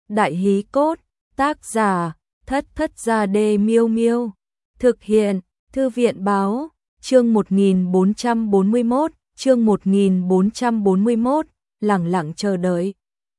Đại hí cốt, tác giả, Thất Thất Gia Đê Miêu Miêu. Thực hiện, Thư viện báo, chương 1441, chương 1441, lẳng lặng chờ đợi.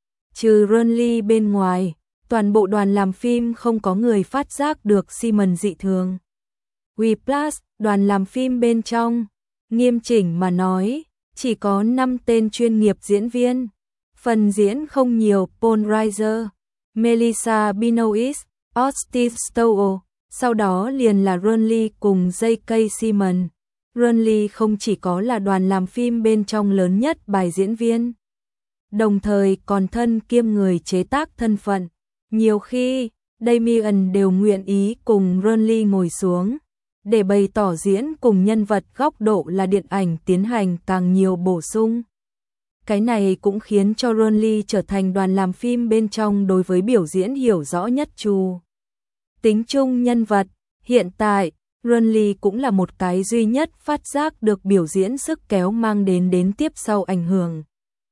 Trừ Ronly bên ngoài, toàn bộ đoàn làm phim không có người phát giác được Simon dị thường. Whiplash, đoàn làm phim bên trong, nghiêm chỉnh mà nói, chỉ có 5 tên chuyên nghiệp diễn viên. Phần diễn không nhiều, Paul Reiser, Melissa Benoist, Austin Stowell, sau đó liền là Ronly cùng J.K. Simmons. Ronly không chỉ có là đoàn làm phim bên trong lớn nhất bài diễn viên, đồng thời còn thân kiêm người chế tác thân phận. Nhiều khi, Damien đều nguyện ý cùng Ronly ngồi xuống, để bày tỏ diễn cùng nhân vật góc độ là điện ảnh tiến hành càng nhiều bổ sung. Cái này cũng khiến cho Ronly trở thành đoàn làm phim bên trong đối với biểu diễn hiểu rõ nhất chu tính chung nhân vật. Hiện tại, Ronly cũng là một cái duy nhất phát giác được biểu diễn sức kéo mang đến tiếp sau ảnh hưởng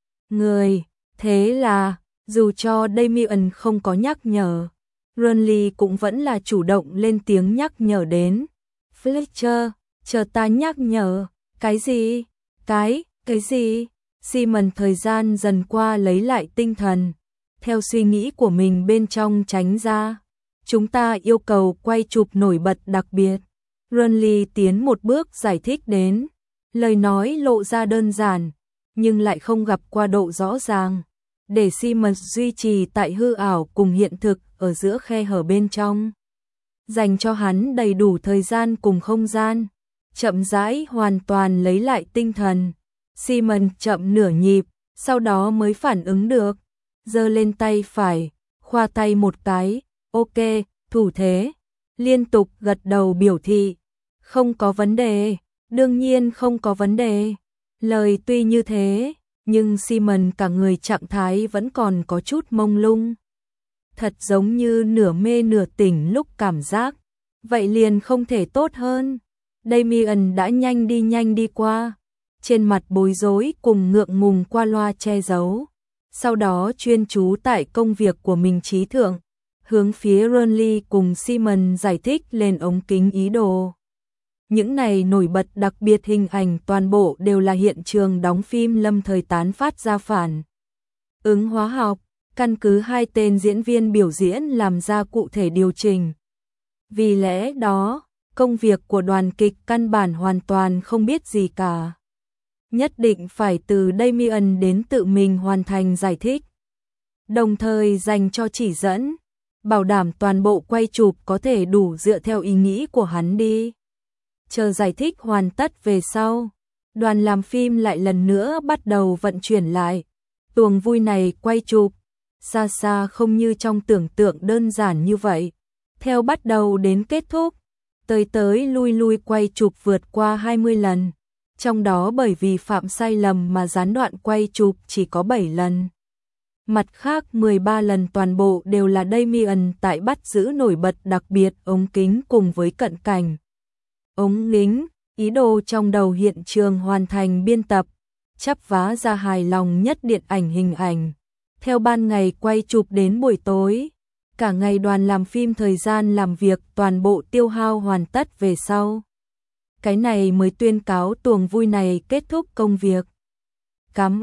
người. Thế là, dù cho Damien không có nhắc nhở, Ronly cũng vẫn là chủ động lên tiếng nhắc nhở đến. Fletcher, chờ ta nhắc nhở. Cái gì? Cái gì? Simon thời gian dần qua lấy lại tinh thần, theo suy nghĩ của mình bên trong tránh ra. Chúng ta yêu cầu quay chụp nổi bật đặc biệt. Ronly tiến một bước giải thích đến, lời nói lộ ra đơn giản, nhưng lại không gặp qua độ rõ ràng, để Simon duy trì tại hư ảo cùng hiện thực ở giữa khe hở bên trong. Dành cho hắn đầy đủ thời gian cùng không gian, chậm rãi hoàn toàn lấy lại tinh thần. Simon chậm nửa nhịp, sau đó mới phản ứng được, giơ lên tay phải, khoa tay một cái, ok, thủ thế, liên tục gật đầu biểu thị, không có vấn đề, đương nhiên không có vấn đề. Lời tuy như thế, nhưng Simon cả người trạng thái vẫn còn có chút mông lung. Thật giống như nửa mê nửa tỉnh lúc cảm giác, vậy liền không thể tốt hơn. Damien đã nhanh đi qua, trên mặt bối rối cùng ngượng ngùng qua loa che giấu, sau đó chuyên chú tại công việc của mình trí thượng, hướng phía Ronly cùng Simon giải thích lên ống kính ý đồ. Những này nổi bật đặc biệt hình ảnh toàn bộ đều là hiện trường đóng phim lâm thời tán phát ra phản ứng hóa học, căn cứ 2 tên diễn viên biểu diễn làm ra cụ thể điều chỉnh. Vì lẽ đó, công việc của đoàn kịch căn bản hoàn toàn không biết gì cả. Nhất định phải từ Damien đến tự mình hoàn thành giải thích, đồng thời dành cho chỉ dẫn, bảo đảm toàn bộ quay chụp có thể đủ dựa theo ý nghĩ của hắn đi. Chờ giải thích hoàn tất về sau, đoàn làm phim lại lần nữa bắt đầu vận chuyển lại. Tuồng vui này quay chụp, xa xa không như trong tưởng tượng đơn giản như vậy. Theo bắt đầu đến kết thúc, tới lui quay chụp vượt qua 20 lần. Trong đó bởi vì phạm sai lầm mà gián đoạn quay chụp chỉ có 7 lần. Mặt khác 13 lần toàn bộ đều là Damien tại bắt giữ nổi bật đặc biệt ống kính cùng với cận cảnh. Ống kính, ý đồ trong đầu hiện trường hoàn thành biên tập, chắp vá ra hài lòng nhất điện ảnh hình ảnh. Theo ban ngày quay chụp đến buổi tối, cả ngày đoàn làm phim thời gian làm việc toàn bộ tiêu hao hoàn tất về sau. Cái này mới tuyên cáo tuồng vui này kết thúc công việc. Cảm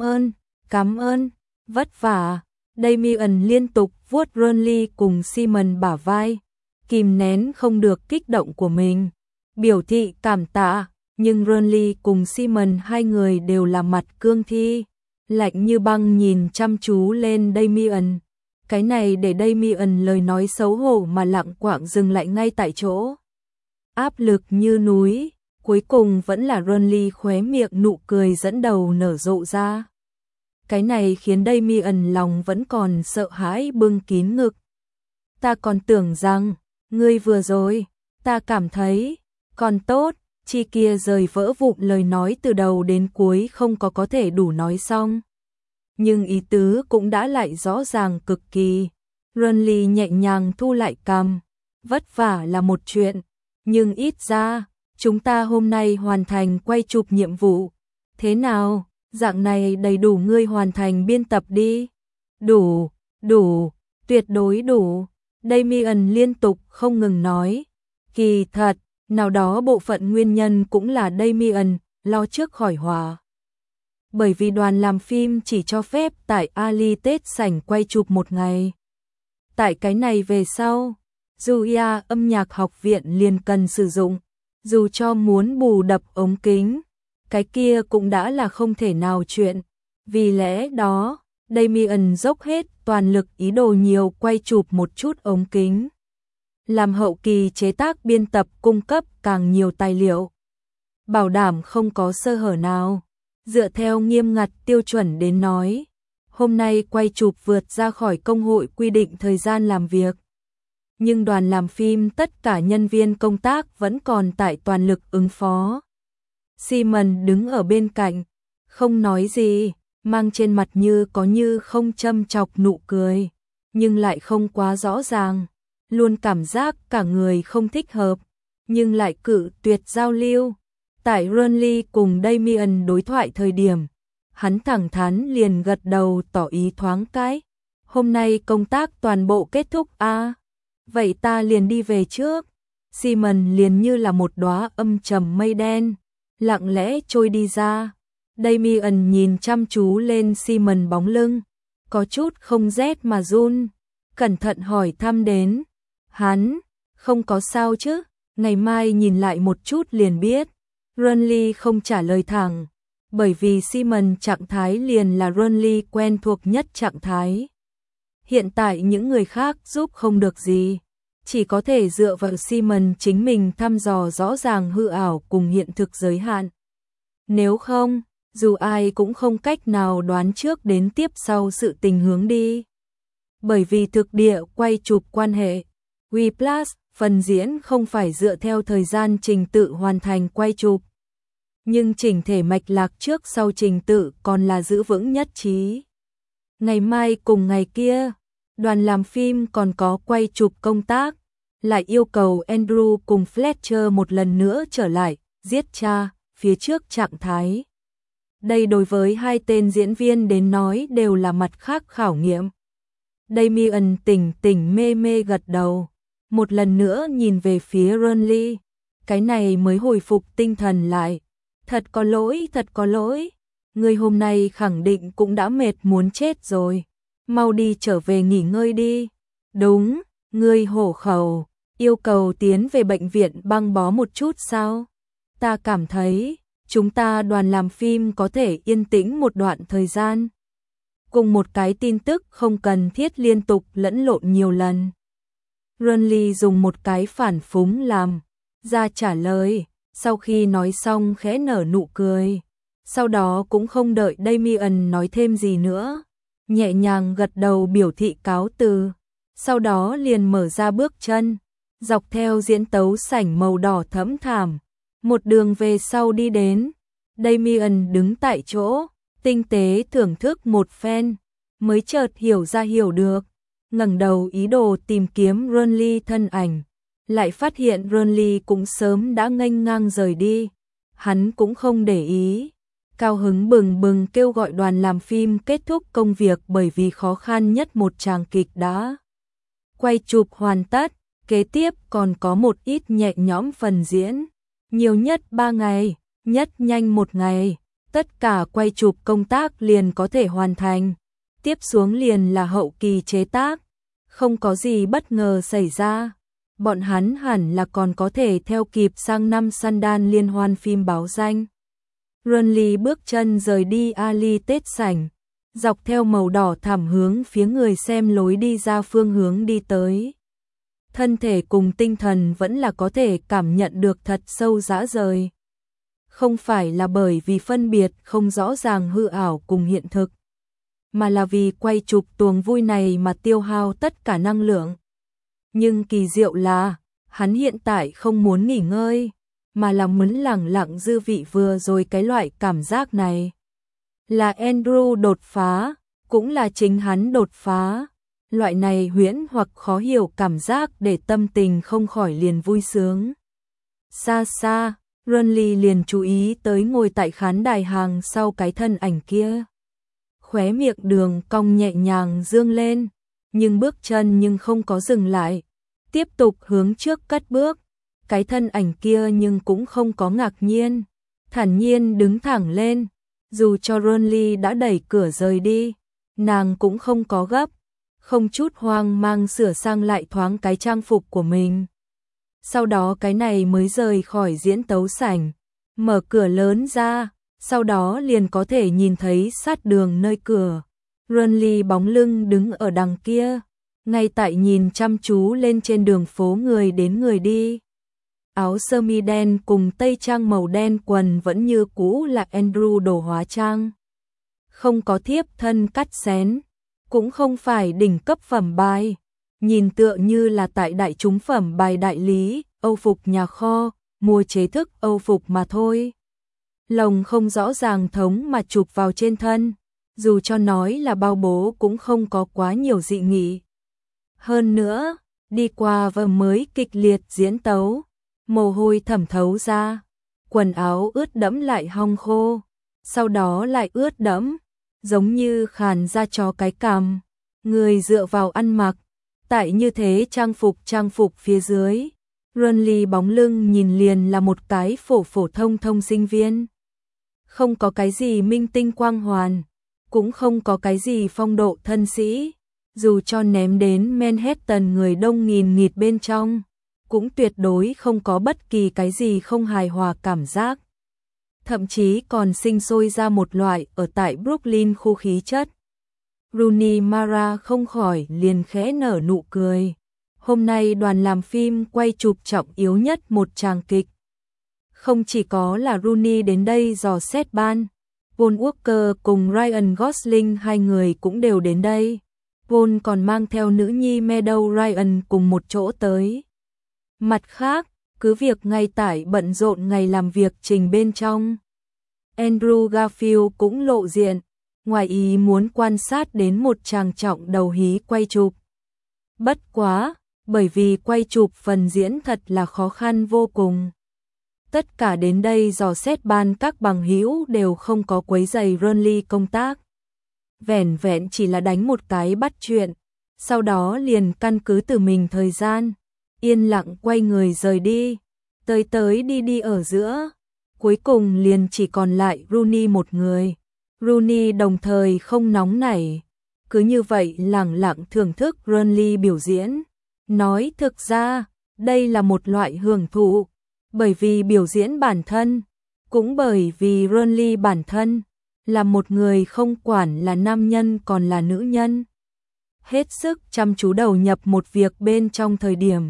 ơn, vất vả. Damien liên tục vuốt Ronly cùng Simon bả vai, kìm nén không được kích động của mình, biểu thị cảm tạ, nhưng Ronly cùng Simon hai người đều là mặt cương thi, lạnh như băng nhìn chăm chú lên Damien. Cái này để Damien lời nói xấu hổ mà lặng quạng dừng lại ngay tại chỗ. Áp lực như núi, cuối cùng vẫn là Ronly khóe miệng nụ cười dẫn đầu nở rộ ra. Cái này khiến Damien lòng vẫn còn sợ hãi bưng kín ngực. Ta còn tưởng rằng, ngươi vừa rồi, ta cảm thấy, còn tốt, chi kia rời vỡ vụn lời nói từ đầu đến cuối không có thể đủ nói xong. Nhưng ý tứ cũng đã lại rõ ràng cực kỳ. Ronly nhẹ nhàng thu lại cằm, vất vả là một chuyện, nhưng ít ra, chúng ta hôm nay hoàn thành quay chụp nhiệm vụ. Thế nào, dạng này đầy đủ ngươi hoàn thành biên tập đi. Đủ, Tuyệt đối đủ, Damien liên tục không ngừng nói. Kỳ thật, nào đó bộ phận nguyên nhân cũng là Damien lo trước khỏi hòa. Bởi vì đoàn làm phim chỉ cho phép tại Ali Tết sảnh quay chụp một ngày. Tại cái này về sau, Julia âm nhạc học viện liền cần sử dụng, dù cho muốn bù đập ống kính, cái kia cũng đã là không thể nào chuyện. Vì lẽ đó, Damien dốc hết toàn lực ý đồ nhiều quay chụp một chút ống kính. Làm hậu kỳ chế tác biên tập cung cấp càng nhiều tài liệu. Bảo đảm không có sơ hở nào. Dựa theo nghiêm ngặt tiêu chuẩn đến nói, hôm nay quay chụp vượt ra khỏi công hội quy định thời gian làm việc. Nhưng đoàn làm phim tất cả nhân viên công tác vẫn còn tại toàn lực ứng phó. Simon đứng ở bên cạnh, không nói gì, mang trên mặt như không châm chọc nụ cười, nhưng lại không quá rõ ràng, luôn cảm giác cả người không thích hợp, nhưng lại cự tuyệt giao lưu. Tại Ronly cùng Damien đối thoại thời điểm, hắn thẳng thắn liền gật đầu tỏ ý thoáng cái. Hôm nay công tác toàn bộ kết thúc à? Vậy ta liền đi về trước. Simon liền như là một đóa âm trầm mây đen, lặng lẽ trôi đi ra. Damien nhìn chăm chú lên Simon bóng lưng, có chút không rét mà run, cẩn thận hỏi thăm đến. Hắn, không có sao chứ, ngày mai nhìn lại một chút liền biết. Ronly không trả lời thẳng, bởi vì Simon trạng thái liền là Ronly quen thuộc nhất trạng thái. Hiện tại những người khác giúp không được gì, chỉ có thể dựa vào Simon chính mình thăm dò rõ ràng hư ảo cùng hiện thực giới hạn. Nếu không, dù ai cũng không cách nào đoán trước đến tiếp sau sự tình hướng đi. Bởi vì thực địa quay chụp quan hệ, WePlus phần diễn không phải dựa theo thời gian trình tự hoàn thành quay chụp. Nhưng chỉnh thể mạch lạc trước sau trình tự còn là giữ vững nhất trí. Ngày mai cùng ngày kia, đoàn làm phim còn có quay chụp công tác, lại yêu cầu Andrew cùng Fletcher một lần nữa trở lại, giết cha, phía trước trạng thái. Đây đối với hai tên diễn viên đến nói đều là mặt khác khảo nghiệm. Damien tỉnh mê mê gật đầu, một lần nữa nhìn về phía Ronly, cái này mới hồi phục tinh thần lại. Thật có lỗi, người hôm nay khẳng định cũng đã mệt muốn chết rồi, mau đi trở về nghỉ ngơi đi. Đúng, ngươi hổ khẩu, yêu cầu tiến về bệnh viện băng bó một chút sao? Ta cảm thấy, chúng ta đoàn làm phim có thể yên tĩnh một đoạn thời gian. Cùng một cái tin tức không cần thiết liên tục lẫn lộn nhiều lần. Ronly dùng một cái phản phúng làm ra trả lời. Sau khi nói xong khẽ nở nụ cười, sau đó cũng không đợi Damien nói thêm gì nữa, nhẹ nhàng gật đầu biểu thị cáo từ, sau đó liền mở ra bước chân, dọc theo diễn tấu sảnh màu đỏ thẫm thảm, một đường về sau đi đến. Damien đứng tại chỗ, tinh tế thưởng thức một phen, mới chợt hiểu được, ngẩng đầu ý đồ tìm kiếm Ronly thân ảnh. Lại phát hiện Ronly cũng sớm đã nghênh ngang rời đi, hắn cũng không để ý, cao hứng bừng bừng kêu gọi đoàn làm phim kết thúc công việc bởi vì khó khăn nhất một tràng kịch đã quay chụp hoàn tất, kế tiếp còn có một ít nhẹ nhõm phần diễn, nhiều nhất 3 ngày, nhất nhanh 1 ngày, tất cả quay chụp công tác liền có thể hoàn thành, tiếp xuống liền là hậu kỳ chế tác, không có gì bất ngờ xảy ra. Bọn hắn hẳn là còn có thể theo kịp sang năm Sundance liên hoan phim báo danh. Ronly bước chân rời đi Ali Tết sảnh, dọc theo màu đỏ thảm hướng phía người xem lối đi ra phương hướng đi tới. Thân thể cùng tinh thần vẫn là có thể cảm nhận được thật sâu rã rời. Không phải là bởi vì phân biệt không rõ ràng hư ảo cùng hiện thực, mà là vì quay chụp tuồng vui này mà tiêu hao tất cả năng lượng. Nhưng kỳ diệu là, hắn hiện tại không muốn nghỉ ngơi, mà là muốn lẳng lặng dư vị vừa rồi cái loại cảm giác này. Là Andrew đột phá, cũng là chính hắn đột phá. Loại này huyễn hoặc khó hiểu cảm giác để tâm tình không khỏi liền vui sướng. Xa xa, Ronly liền chú ý tới ngồi tại khán đài hàng sau cái thân ảnh kia. Khóe miệng đường cong nhẹ nhàng dương lên. nhưng bước chân nhưng không có dừng lại, tiếp tục hướng trước cất bước. Cái thân ảnh kia nhưng cũng không có ngạc nhiên, thản nhiên đứng thẳng lên, dù cho Ronly đã đẩy cửa rời đi, nàng cũng không có gấp, không chút hoang mang sửa sang lại thoáng cái trang phục của mình. Sau đó cái này mới rời khỏi diễn tấu sảnh, mở cửa lớn ra, sau đó liền có thể nhìn thấy sát đường nơi cửa. Ronly bóng lưng đứng ở đằng kia, ngay tại nhìn chăm chú lên trên đường phố người đến người đi. Áo sơ mi đen cùng tây trang màu đen, quần vẫn như cũ là Andrew đồ hóa trang. Không có thiếp thân cắt xén, cũng không phải đỉnh cấp phẩm bài, nhìn tựa như là tại đại chúng phẩm bài đại lý, Âu phục nhà kho, mua chế thức Âu phục mà thôi. Lồng không rõ ràng thống mà chụp vào trên thân, dù cho nói là bao bố cũng không có quá nhiều dị nghị. Hơn nữa, đi qua vừa mới kịch liệt diễn tấu, mồ hôi thẩm thấu ra, quần áo ướt đẫm lại hong khô, sau đó lại ướt đẫm, giống như khàn ra cho cái cằm. Người dựa vào ăn mặc, tại như thế trang phục phía dưới, Ronly bóng lưng nhìn liền là một cái phổ thông sinh viên. Không có cái gì minh tinh quang hoàn, cũng không có cái gì phong độ thân sĩ, dù cho ném đến Manhattan người đông nghìn nghịt bên trong, cũng tuyệt đối không có bất kỳ cái gì không hài hòa cảm giác. Thậm chí còn sinh sôi ra một loại ở tại Brooklyn khu khí chất. Rooney Mara không khỏi liền khẽ nở nụ cười. Hôm nay đoàn làm phim quay chụp trọng yếu nhất một tràng kịch. Không chỉ có là Rooney đến đây dò xét ban, Paul Walker cùng Ryan Gosling hai người cũng đều đến đây. Paul còn mang theo nữ nhi Meadow Ryan cùng một chỗ tới. Mặt khác, cứ việc ngay tại bận rộn ngày làm việc trình bên trong, Andrew Garfield cũng lộ diện, ngoài ý muốn quan sát đến một tràng trọng đầu hí quay chụp. Bất quá, bởi vì quay chụp phần diễn thật là khó khăn vô cùng. Tất cả đến đây dò xét ban các bằng hữu đều không có quấy rầy Ronly công tác. Vẻn vẹn chỉ là đánh một cái bắt chuyện, sau đó liền căn cứ từ mình thời gian, yên lặng quay người rời đi, tới đi ở giữa. Cuối cùng liền chỉ còn lại Rooney một người. Rooney đồng thời không nóng nảy, cứ như vậy lẳng lặng thưởng thức Ronly biểu diễn. Nói thực ra, đây là một loại hưởng thụ, bởi vì biểu diễn bản thân, cũng bởi vì Ronly bản thân là một người không quản là nam nhân còn là nữ nhân. Hết sức chăm chú đầu nhập một việc bên trong thời điểm,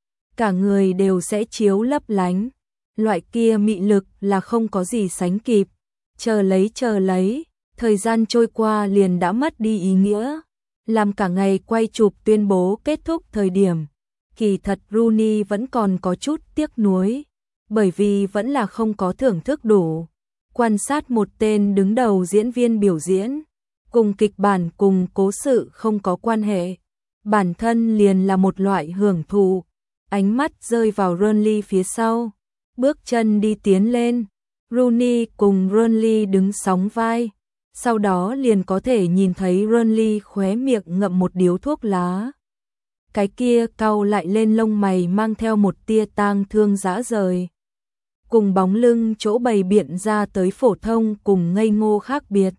cả người đều sẽ chiếu lấp lánh. Loại kia mị lực là không có gì sánh kịp. Chờ lấy, thời gian trôi qua liền đã mất đi ý nghĩa. Làm cả ngày quay chụp tuyên bố kết thúc thời điểm, kỳ thật Rooney vẫn còn có chút tiếc nuối, bởi vì vẫn là không có thưởng thức đủ. Quan sát một tên đứng đầu diễn viên biểu diễn, cùng kịch bản cùng cố sự không có quan hệ, bản thân liền là một loại hưởng thụ. Ánh mắt rơi vào Ronly phía sau, bước chân đi tiến lên, Rooney cùng Ronly đứng sóng vai, sau đó liền có thể nhìn thấy Ronly khóe miệng ngậm một điếu thuốc lá. Cái kia cau lại lên lông mày mang theo một tia tang thương dã rời. Cùng bóng lưng chỗ bày biện ra tới phổ thông cùng ngây ngô khác biệt.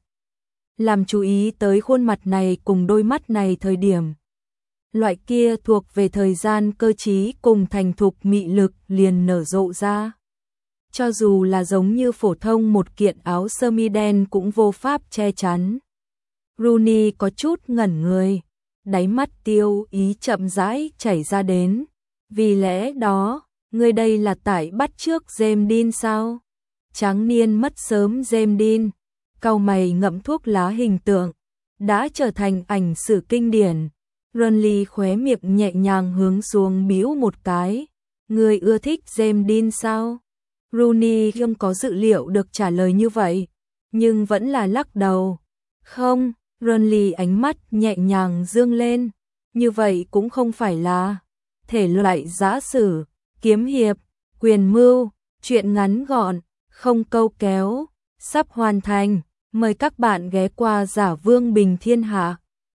Làm chú ý tới khuôn mặt này cùng đôi mắt này thời điểm. Loại kia thuộc về thời gian cơ trí cùng thành thục mị lực liền nở rộ ra. Cho dù là giống như phổ thông một kiện áo sơ mi đen cũng vô pháp che chắn. Rooney có chút ngẩn người, đáy mắt tiêu ý chậm rãi chảy ra đến. Vì lẽ đó, người đây là tại bắt chước James Dean sao? Tráng niên mất sớm James Dean, cau mày ngậm thuốc lá hình tượng, đã trở thành ảnh sử kinh điển. Ronly khóe miệng nhẹ nhàng hướng xuống bĩu một cái. Người ưa thích James Dean sao? Rooney không có dự liệu được trả lời như vậy, nhưng vẫn là lắc đầu. Không, Ronly ánh mắt nhẹ nhàng dương lên. Như vậy cũng không phải là thể loại giã sử, kiếm hiệp, quyền mưu, truyện ngắn gọn, không câu kéo, sắp hoàn thành. Mời các bạn ghé qua Giả Vương Bình Thiên Hạ.